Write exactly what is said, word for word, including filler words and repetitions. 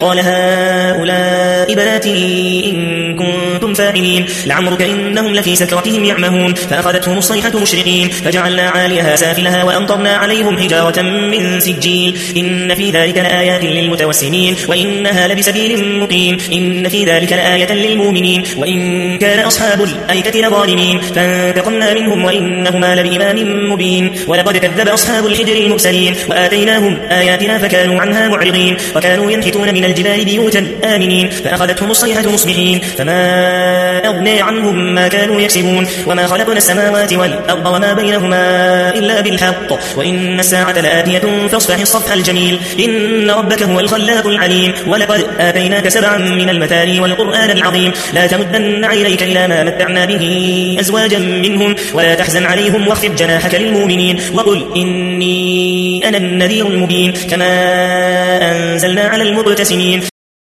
قال هؤلاء بناتي إن كنتم فاعلين لعمرك إنهم لفي سكرتهم يعمهون فأخذتهم الصيحة مشرقين فجعلنا عاليها سافلها وأمطرنا عليهم حجارة من سجيل إن في ذلك لآيات للمتوسمين وإنها لبسبيل مقيم إن في ذلك لآية للمؤمنين وإن كان أصحاب الأيكة لظالمين فانتقمنا منهم وإنهما لبإمام مبين ولقد كذب أصحاب الحجر المرسلين وآتيناهم آياتنا فكانوا عنها معرضين وكانوا ينحتون من الجبال بيوتا آمنين فأخذتهم الصيحة مصبحين فما أغنى عنهم ما كانوا يكسبون وما خلقنا السماوات والأرض وما بينهما إلا بالحق وإن الساعة لآتية فاصفح الصفح الجميل إن ربك هو الخلاق العليم ولقد آتيناك سبعا من المثاني والقرآن العظيم لا تمدن عينيك إلى ما متعنا به أزواجا منهم ولا تحزن عليهم واخفض جناحك للمؤمنين وقل إني أنا النذير المبين كما أنزلنا على المقتسمين